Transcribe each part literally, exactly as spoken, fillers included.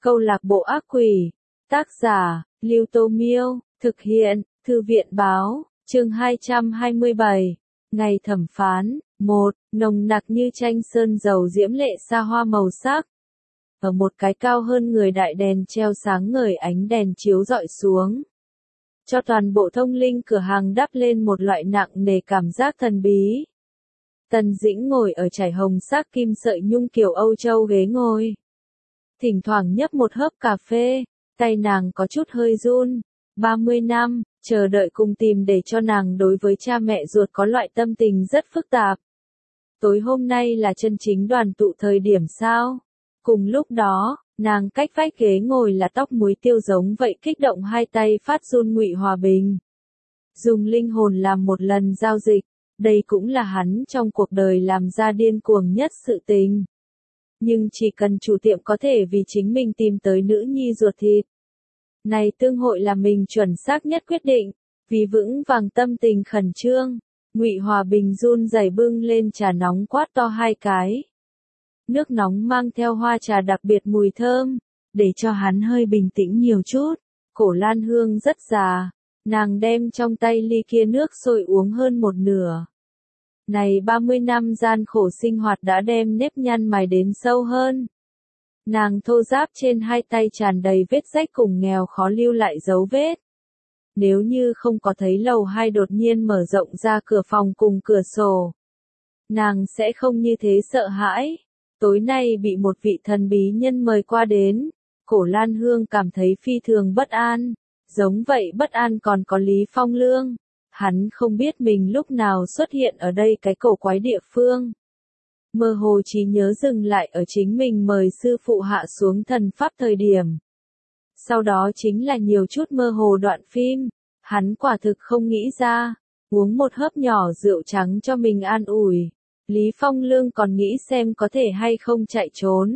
Câu lạc bộ ác quỷ. Tác giả, Lưu Tô Miêu. Thực hiện, Thư viện Báo. Chương hai trăm hai mươi bảy. Ngày thẩm phán. một. Nồng nặc như tranh sơn dầu diễm lệ xa hoa màu sắc. Ở một cái cao hơn người đại đèn treo sáng ngời, ánh đèn chiếu rọi xuống, cho toàn bộ thông linh cửa hàng đắp lên một loại nặng nề cảm giác thần bí. Tần Dĩnh ngồi ở trải hồng sắc kim sợi nhung kiểu Âu Châu ghế ngồi, thỉnh thoảng nhấp một hớp cà phê, tay nàng có chút hơi run. ba mươi năm, chờ đợi cùng tìm để cho nàng đối với cha mẹ ruột có loại tâm tình rất phức tạp. Tối hôm nay là chân chính đoàn tụ thời điểm sao? Cùng lúc đó, nàng cách vách ghế ngồi là tóc muối tiêu giống vậy kích động hai tay phát run Ngụy Hòa Bình. Dùng linh hồn làm một lần giao dịch, đây cũng là hắn trong cuộc đời làm ra điên cuồng nhất sự tình. Nhưng chỉ cần chủ tiệm có thể vì chính mình tìm tới nữ nhi ruột thịt, này tương hội là mình chuẩn xác nhất quyết định. Vì vững vàng tâm tình khẩn trương, Ngụy Hòa Bình run rẩy bưng lên trà nóng quát to hai cái. Nước nóng mang theo hoa trà đặc biệt mùi thơm, để cho hắn hơi bình tĩnh nhiều chút. Cổ Lan Hương rất già, nàng đem trong tay ly kia nước sôi uống hơn một nửa. Này ba mươi năm gian khổ sinh hoạt đã đem nếp nhăn mài đến sâu hơn. Nàng thô ráp trên hai tay tràn đầy vết rách cùng nghèo khó lưu lại dấu vết. Nếu như không có thấy lầu hai đột nhiên mở rộng ra cửa phòng cùng cửa sổ, nàng sẽ không như thế sợ hãi. Tối nay bị một vị thần bí nhân mời qua đến, Cổ Lan Hương cảm thấy phi thường bất an. Giống vậy bất an còn có Lý Phong Lương. Hắn không biết mình lúc nào xuất hiện ở đây cái cổ quái địa phương. Mơ hồ trí nhớ dừng lại ở chính mình mời sư phụ hạ xuống thần pháp thời điểm. Sau đó chính là nhiều chút mơ hồ đoạn phim. Hắn quả thực không nghĩ ra. Uống một hớp nhỏ rượu trắng cho mình an ủi. Lý Phong Lương còn nghĩ xem có thể hay không chạy trốn.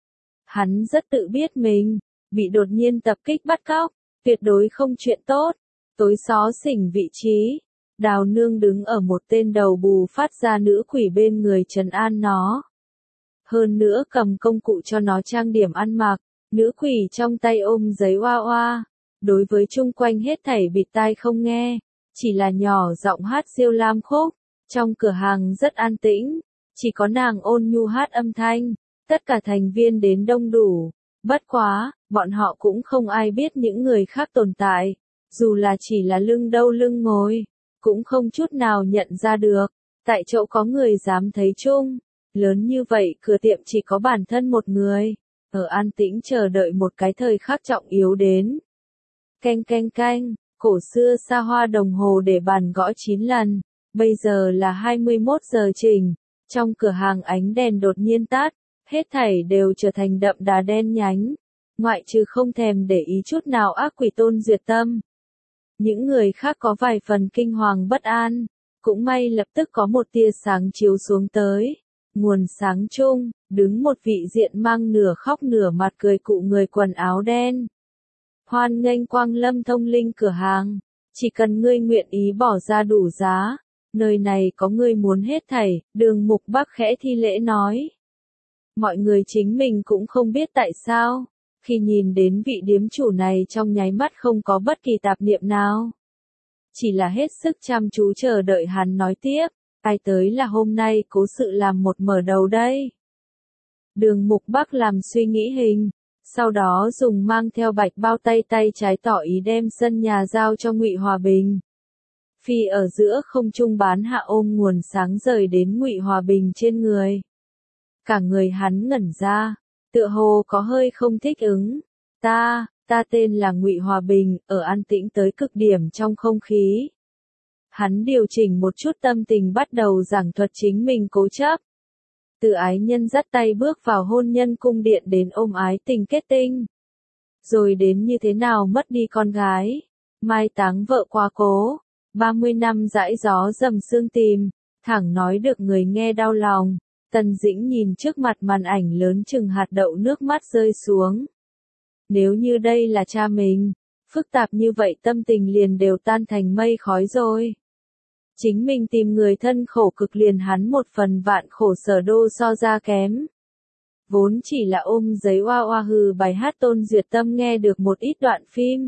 Hắn rất tự biết mình, bị đột nhiên tập kích bắt cóc, tuyệt đối không chuyện tốt. Tối xó xỉnh vị trí, Đào Nương đứng ở một tên đầu bù phát ra nữ quỷ bên người trấn an nó. Hơn nữa cầm công cụ cho nó trang điểm ăn mặc, nữ quỷ trong tay ôm giấy oa oa. Đối với chung quanh hết thảy bịt tai không nghe, chỉ là nhỏ giọng hát Diêu Lam khúc. Trong cửa hàng rất an tĩnh, chỉ có nàng ôn nhu hát âm thanh, tất cả thành viên đến đông đủ. Bất quá, bọn họ cũng không ai biết những người khác tồn tại, dù là chỉ là lưng đâu lưng ngồi, cũng không chút nào nhận ra được. Tại chỗ có người dám thấy chung, lớn như vậy cửa tiệm chỉ có bản thân một người, ở an tĩnh chờ đợi một cái thời khắc trọng yếu đến. Canh canh canh, cổ xưa xa hoa đồng hồ để bàn gõ chín lần. Bây giờ là hai mươi mốt giờ chỉnh, trong cửa hàng ánh đèn đột nhiên tắt, hết thảy đều trở thành đậm đà đen nhánh, ngoại trừ không thèm để ý chút nào ác quỷ Tôn Duyệt Tâm. Những người khác có vài phần kinh hoàng bất an, cũng may lập tức có một tia sáng chiếu xuống tới. Nguồn sáng chung, đứng một vị diện mang nửa khóc nửa mặt cười cụ người quần áo đen. Hoan nghênh quang lâm thông linh cửa hàng, chỉ cần ngươi nguyện ý bỏ ra đủ giá. Nơi này có người muốn hết thảy, Đường Mục Bắc khẽ thi lễ nói. Mọi người chính mình cũng không biết tại sao, khi nhìn đến vị điếm chủ này trong nháy mắt không có bất kỳ tạp niệm nào. Chỉ là hết sức chăm chú chờ đợi hắn nói tiếp, ai tới là hôm nay cố sự làm một mở đầu đây. Đường Mục Bắc làm suy nghĩ hình, sau đó dùng mang theo bạch bao tay tay trái tỏ ý đem sân nhà giao cho Ngụy Hòa Bình. Phi ở giữa không trung bán hạ ôm nguồn sáng rời đến Ngụy Hòa Bình trên người. Cả người hắn ngẩn ra, tựa hồ có hơi không thích ứng. Ta, ta tên là Ngụy Hòa Bình, ở an tĩnh tới cực điểm trong không khí. Hắn điều chỉnh một chút tâm tình bắt đầu giảng thuật chính mình cố chấp. Từ ái nhân dắt tay bước vào hôn nhân cung điện đến ôm ái tình kết tinh. Rồi đến như thế nào mất đi con gái, mai táng vợ quá cố. ba mươi năm dãi gió dầm sương tìm, thẳng nói được người nghe đau lòng. Tần Dĩnh nhìn trước mặt màn ảnh lớn chừng hạt đậu nước mắt rơi xuống. Nếu như đây là cha mình, phức tạp như vậy tâm tình liền đều tan thành mây khói rồi. Chính mình tìm người thân khổ cực liền hắn một phần vạn khổ sở đô so ra kém. vốn chỉ là ôm giấy oa oa hừ bài hát Tôn Duyệt Tâm nghe được một ít đoạn phim.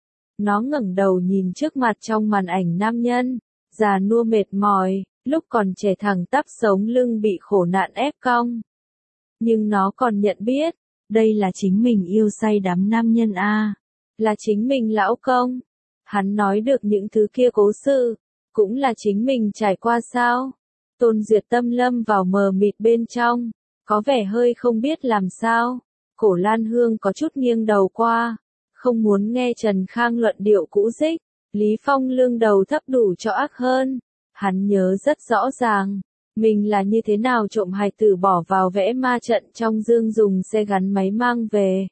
Nó ngẩng đầu nhìn trước mặt trong màn ảnh nam nhân, già nua mệt mỏi, lúc còn trẻ thẳng tắp sống lưng bị khổ nạn ép cong. Nhưng nó còn nhận biết, đây là chính mình yêu say đắm nam nhân a, là chính mình lão công. Hắn nói được những thứ kia cố sự, cũng là chính mình trải qua sao? Tôn Duyệt Tâm lâm vào mờ mịt bên trong, có vẻ hơi không biết làm sao. Cổ Lan Hương có chút nghiêng đầu qua, không muốn nghe Trần Khang luận điệu cũ dích. Lý Phong lương đầu thấp đủ cho ác hơn. Hắn nhớ rất rõ ràng, mình là như thế nào trộm hài tử bỏ vào vẽ ma trận trong dương dùng xe gắn máy mang về.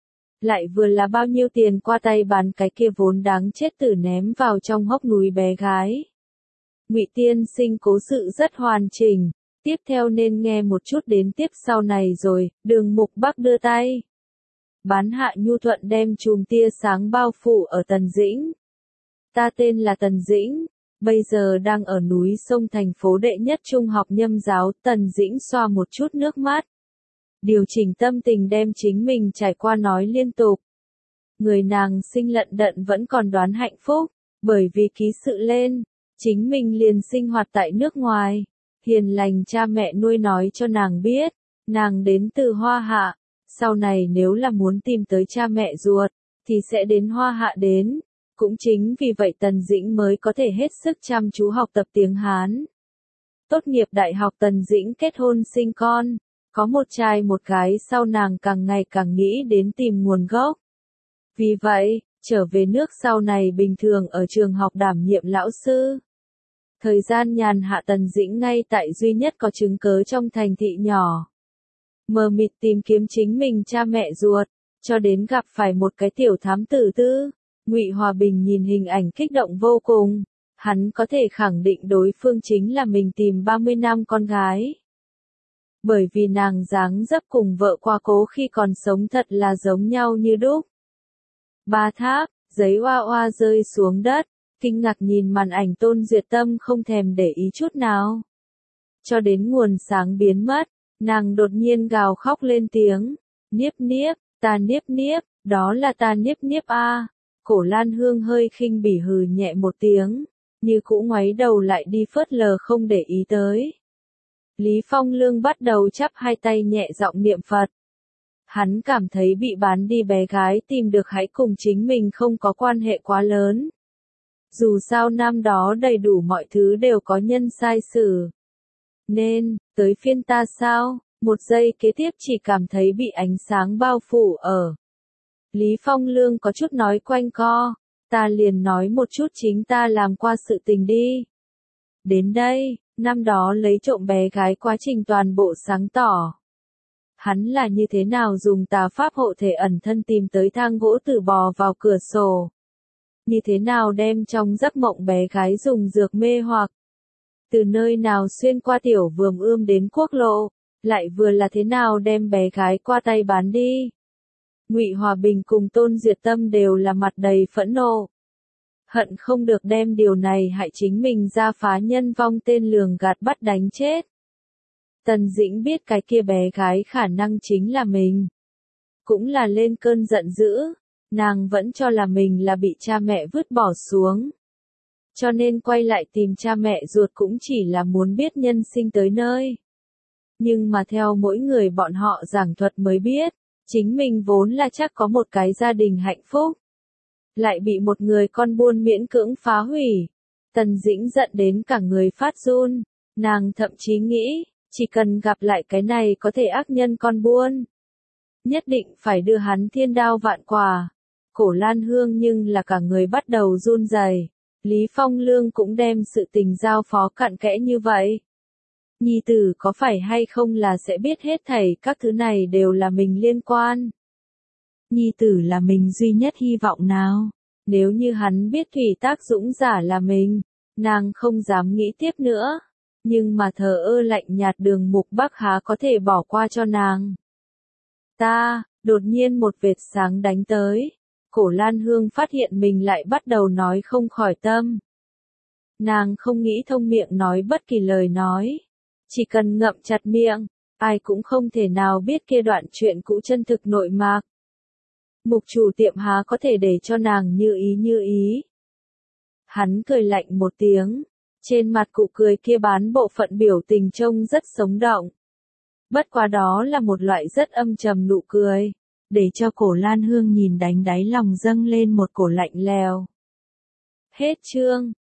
Lại vừa là bao nhiêu tiền qua tay bán cái kia vốn đáng chết tử ném vào trong hốc núi bé gái. Ngụy tiên sinh cố sự rất hoàn chỉnh, tiếp theo nên nghe một chút đến tiếp sau này rồi. Đường Mục Bắc đưa tay. Bán Hạ Nhu Thuận đem chùm tia sáng bao phủ ở Tần Dĩnh. Ta tên là Tần Dĩnh, bây giờ đang ở núi sông thành phố đệ nhất trung học Nhâm giáo. Tần Dĩnh xoa một chút nước mắt, điều chỉnh tâm tình đem chính mình trải qua nói liên tục. Người nàng sinh lận đận vẫn còn đoán hạnh phúc, bởi vì ký sự lên, chính mình liền sinh hoạt tại nước ngoài. Hiền lành cha mẹ nuôi nói cho nàng biết, nàng đến từ Hoa Hạ, sau này nếu là muốn tìm tới cha mẹ ruột, thì sẽ đến Hoa Hạ đến. Cũng chính vì vậy Tần Dĩnh mới có thể hết sức chăm chú học tập tiếng Hán. Tốt nghiệp đại học Tần Dĩnh kết hôn sinh con, có một trai một gái, sau nàng càng ngày càng nghĩ đến tìm nguồn gốc. Vì vậy, trở về nước sau này bình thường ở trường học đảm nhiệm lão sư. Thời gian nhàn hạ Tần Dĩnh ngay tại duy nhất có chứng cớ trong thành thị nhỏ. Mờ mịt tìm kiếm chính mình cha mẹ ruột, cho đến gặp phải một cái tiểu thám tử tư. Ngụy Hòa Bình nhìn hình ảnh kích động vô cùng, hắn có thể khẳng định đối phương chính là mình tìm ba mươi năm con gái. Bởi vì nàng dáng dấp cùng vợ qua cố khi còn sống thật là giống nhau như đúc. Ba tháp, giấy oa oa rơi xuống đất, kinh ngạc nhìn màn ảnh Tôn Duyệt Tâm không thèm để ý chút nào. Cho đến nguồn sáng biến mất, nàng đột nhiên gào khóc lên tiếng, niếp niếp, ta niếp niếp, đó là ta niếp niếp a. Cổ Lan Hương hơi khinh bỉ hừ nhẹ một tiếng, như cũ ngoáy đầu lại đi phớt lờ không để ý tới. Lý Phong Lương bắt đầu chắp hai tay nhẹ giọng niệm Phật. Hắn cảm thấy bị bán đi bé gái tìm được hãy cùng chính mình không có quan hệ quá lớn. Dù sao năm đó đầy đủ mọi thứ đều có nhân sai xử. Nên, tới phiên ta sao, một giây kế tiếp chỉ cảm thấy bị ánh sáng bao phủ ở. Lý Phong Lương có chút nói quanh co, ta liền nói một chút chính ta làm qua sự tình đi. Đến đây, năm đó lấy trộm bé gái quá trình toàn bộ sáng tỏ. Hắn là như thế nào dùng tà pháp hộ thể ẩn thân tìm tới thang gỗ tử bò vào cửa sổ. Như thế nào đem trong giấc mộng bé gái dùng dược mê hoặc. Từ nơi nào xuyên qua tiểu vườn ươm đến quốc lộ, lại vừa là thế nào đem bé gái qua tay bán đi. Ngụy Hòa Bình cùng Tôn Duyệt Tâm đều là mặt đầy phẫn nộ. Hận không được đem điều này hại chính mình ra phá nhân vong tên lường gạt bắt đánh chết. Tần Dĩnh biết cái kia bé gái khả năng chính là mình. Cũng là lên cơn giận dữ, nàng vẫn cho là mình là bị cha mẹ vứt bỏ xuống. Cho nên quay lại tìm cha mẹ ruột cũng chỉ là muốn biết nhân sinh tới nơi. Nhưng mà theo mỗi người bọn họ giảng thuật mới biết, chính mình vốn là chắc có một cái gia đình hạnh phúc. Lại bị một người con buôn miễn cưỡng phá hủy. Tần Dĩnh giận đến cả người phát run, nàng thậm chí nghĩ, chỉ cần gặp lại cái này có thể ác nhân con buôn. Nhất định phải đưa hắn thiên đao vạn quả. Cổ Lan Hương nhưng là cả người bắt đầu run rẩy. Lý Phong Lương cũng đem sự tình giao phó cặn kẽ như vậy. Nhi tử có phải hay không là sẽ biết hết thảy các thứ này đều là mình liên quan. Nhi tử là mình duy nhất hy vọng nào. Nếu như hắn biết Thủy Tác Dũng giả là mình, nàng không dám nghĩ tiếp nữa. Nhưng mà thờ ơ lạnh nhạt Đường Mục Bắc há có thể bỏ qua cho nàng. Ta, đột nhiên một vệt sáng đánh tới. Cổ Lan Hương phát hiện mình lại bắt đầu nói không khỏi tâm. Nàng không nghĩ thông miệng nói bất kỳ lời nói. Chỉ cần ngậm chặt miệng, ai cũng không thể nào biết kia đoạn chuyện cũ chân thực nội mạc. Mục chủ tiệm há có thể để cho nàng như ý như ý. Hắn cười lạnh một tiếng, trên mặt cụ cười kia bán bộ phận biểu tình trông rất sống động. Bất quá đó là một loại rất âm trầm nụ cười, để cho Cổ Lan Hương nhìn đánh đáy lòng dâng lên một cổ lạnh lèo. Hết chương.